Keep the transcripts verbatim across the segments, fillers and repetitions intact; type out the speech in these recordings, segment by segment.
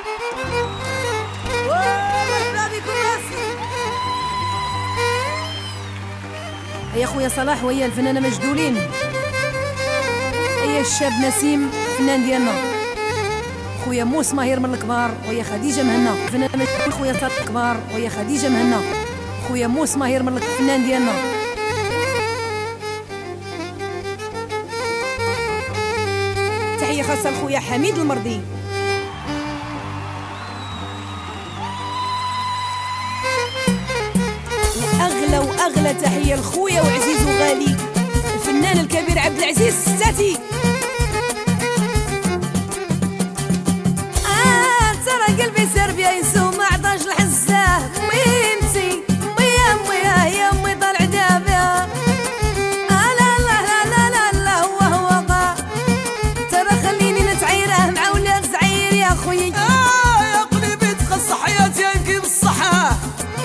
يا خويا صلاح ويا الفنانه مجدولين، يا الشاب نسيم فنان ديالنا، خويا موس ماهر من الكبار ويا خديجه مهنا فنانه مجدولين، خويا صلاح الكبار ويا خديجه مهنا، خويا موس ماهر من الفنان ديالنا. تحيه خاصه لخويا حميد المرضي. اغلى واغلى تحيه لخويا وعزيز وغالي الفنان الكبير عبد العزيز الستاتي. اه ترى قلبي سار بيا يسوم ما عطاش الحزاه، وينتي ميا ميا يا امي طالع دابا. آه لا لا لا لا لا لا هو هو قا ترى خليني نتعيره مع ولاد زعير يا خويا. اه يا قلبي تخص حياتي يمكن بالصحه.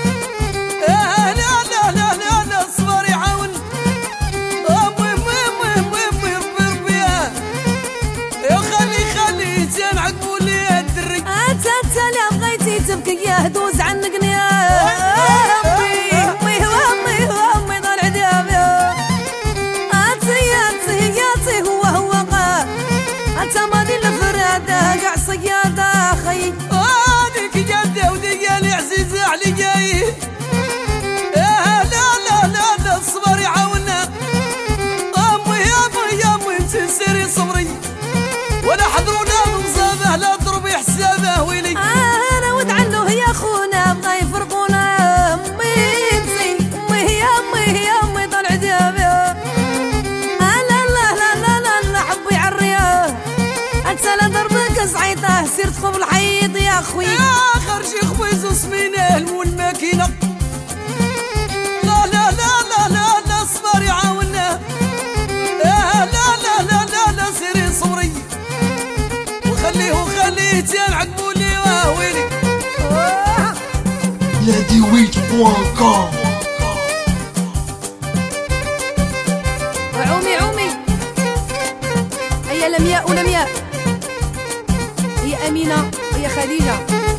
تبكي يا دوز عنك يا امي امي امي امي طالع دابا. اتي اتي اتي هو هو قا انت ماضي الفراده كاع صياده اخي. هذيك جده وديالي عزيزه علي جاي. لا لا لا لا الصبر يعاوننا. امي امي امي تنسري صبري ولا حضرونا من صابه لا ضربي حسابه ويلي. خونا بغا يفرقونا امي انتي امي يا امي يا امي طالع دابا. لا لا لا لا لا لا حبي عالرياه انت لا ضربك صعيطه سير تخوف الحيط يا خويا. يا خرجي خويز وسمينه المول ماكينه. لا لا لا لا لا لا الصبر يعاوننا. لا لا لا لا لا سيري صبري وخليه وخليه تيان عقبولي واويلي. لاديويت بوان كوم. وعومي عومي هيا لمياء ولمياء، هي أمينة وهي خديجة.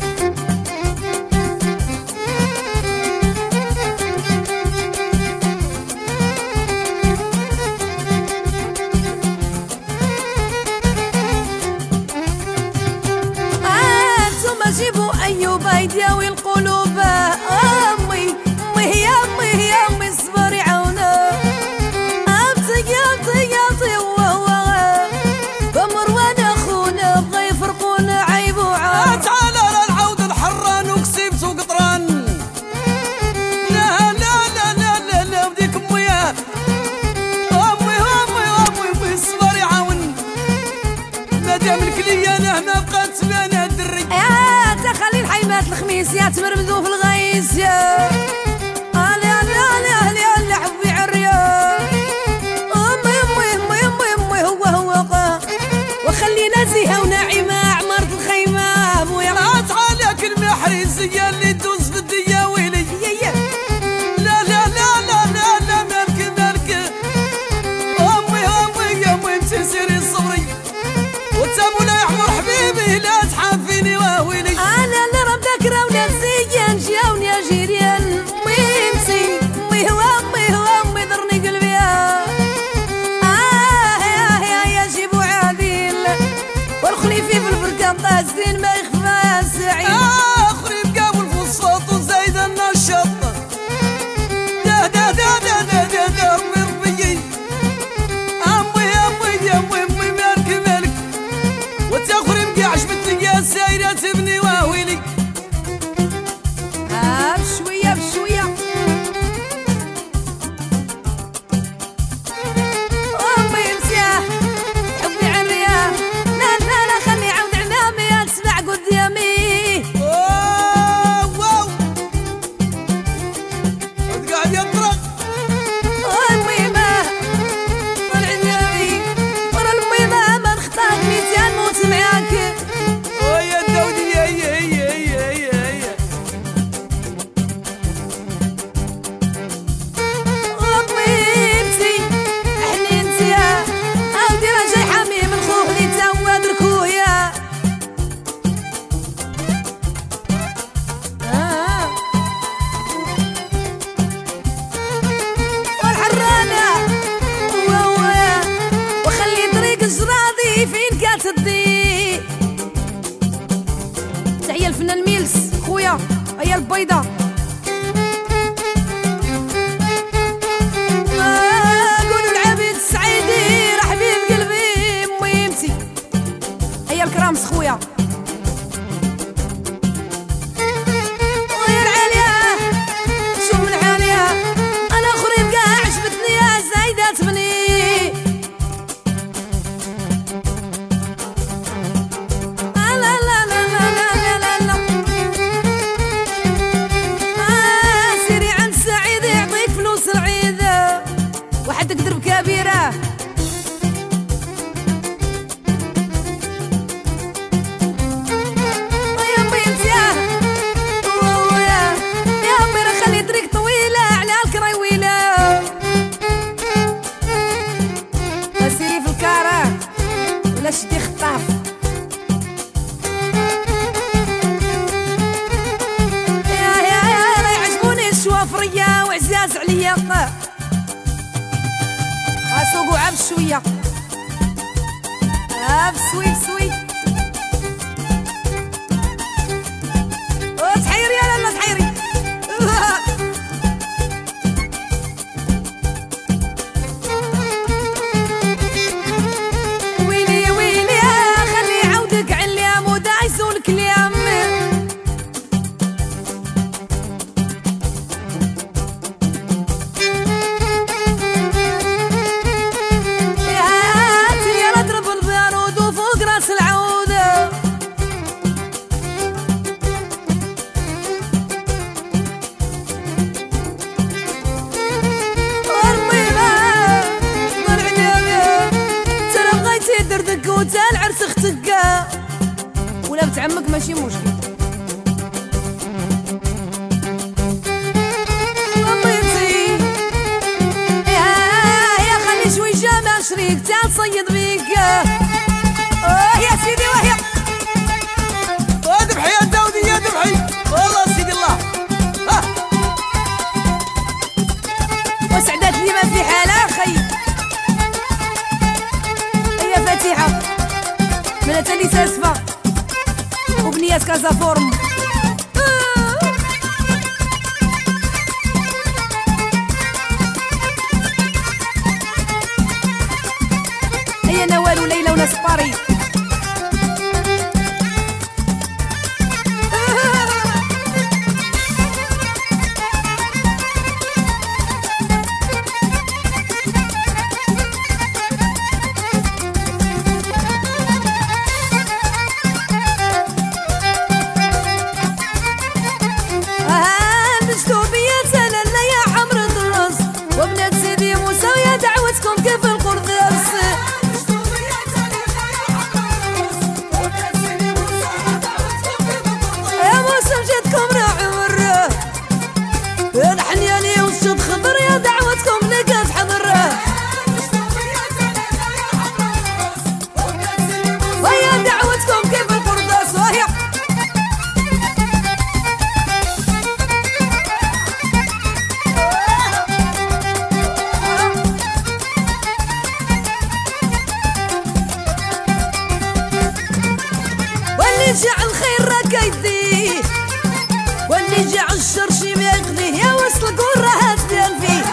انتم جيبوا أيوب يداوي القلوب. امي امي يا امي يا امي الصبر يعاونا. امتي ياطي ياطي هو هو بمروان اخونا بغا يفرقونا عيب وعار. تعال العود الحران وكسبت وقطران. لا لا لا لا لا لا بديك امي امي امي امي امي الصبر يعاون. مادام الكليه انا ما بقات تبان الدري. يا تخلي الحيمات الخميس يا تمرمدو في الغيس يا علي علي علي علي علي حبي عريا. امي امي امي امي امي هو هو قا وخلينا زيها وناعمه عمرت الخيمه ابويا. تعالك المحرزيه اللي دوز في الدنيا ويلي. لا لا لا لا لا لا مالك مالك. امي امي امي انت سيري صبري وتامو لا يعمر حبيبي لا تحافيني واويلي. انا اللي ربك راونا زيان جاوني يا جيران. امي انتي امي هو امي هو امي ضرني قلبي. اه يا يا يا جيبوا عادل والخليفي في البركان طازين ما يخفى سعيد. اه خريب قابل الفوسفاط وزايد النشاط. دا دا دا دا دا دا دا ربي ربي. امي امي امي امي مالك مالك وتاخري مقي عجبتني يا سايره تبني واويلي. اه بشويه بشويه. امي مسيح حبي عالرياه. لا لا لا خلي عود عنامي تسمع قدامي. واو واو قاعد يطرق. امي ما طلع دامي ورا المي ما ما نختار ميتين موت معاك. ويا الدوديه تلقى تدي. تحية الفنان ميلس خويا، هيا البيضة. قولوا العبيد السعيدي راه حبيب قلبي ميمتي. هيا الكرامس خويا. تقدر بكبيرة يا امي انت يا يا امي راه خلي طريق طويلة على الكراويلة. سيري في الكارة ولا شدي خطاف. يا يا يا راه يعجبوني الشوافرية وعزاز عليا سوقوا عب شوية عب سوي بسوي. تحيري يا لالا تحيري. ويلي ويلي خلي عودك علام ودايسو الكلام. وتا العرس اختك ولا بنت عمك ماشي مشكل. اميتي يا يا خلي شوي جامع شريك تعال صيد بيك. اه يا سيدي وهي ذبحي يا داودي يا ذبحي والله سيدي الله. ها وسعدات لي ما في حالة خي. هي فاتحة من تالي ساسفة وبنيات كازا فورم. هي نوال وليلى وناس باري. كيف القرداس يا موسم جدكم راعي مره. يا الحنياني والشد خضر يا دعوتكم لقات حضره. ويا دعوتكم كيف القرداس وهي جاع الخير راك يديه واللي جاع الشر شي ما يقضيه. يا وصل القرة هتدال فيه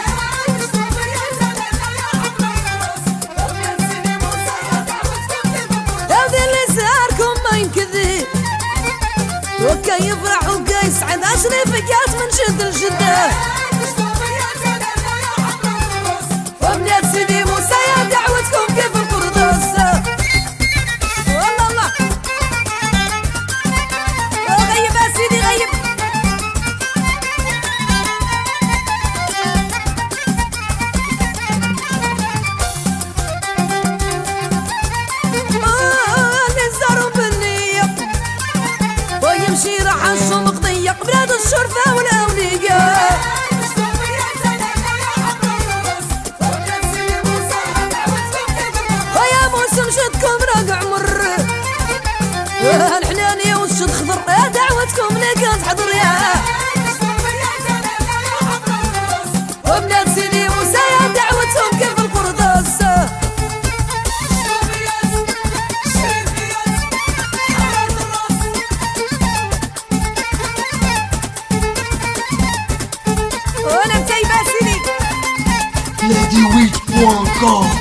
يا ذي اللي سهركم ما ينكذب وكا يفرح وكا يسعد عشري فكات من شد الجدة. وبنات سيدي موسى يا دعوتكم كيف القرداس. يمشي راح الشمق ضيق بلاد الشرفة والأولياء. ويا موسم شدكم راقع مر الحنانية والشد خضر يا دعوتكم لقات حضر يا. وبنات سيدي موسى يا دعوتهم كيف القرداس. com.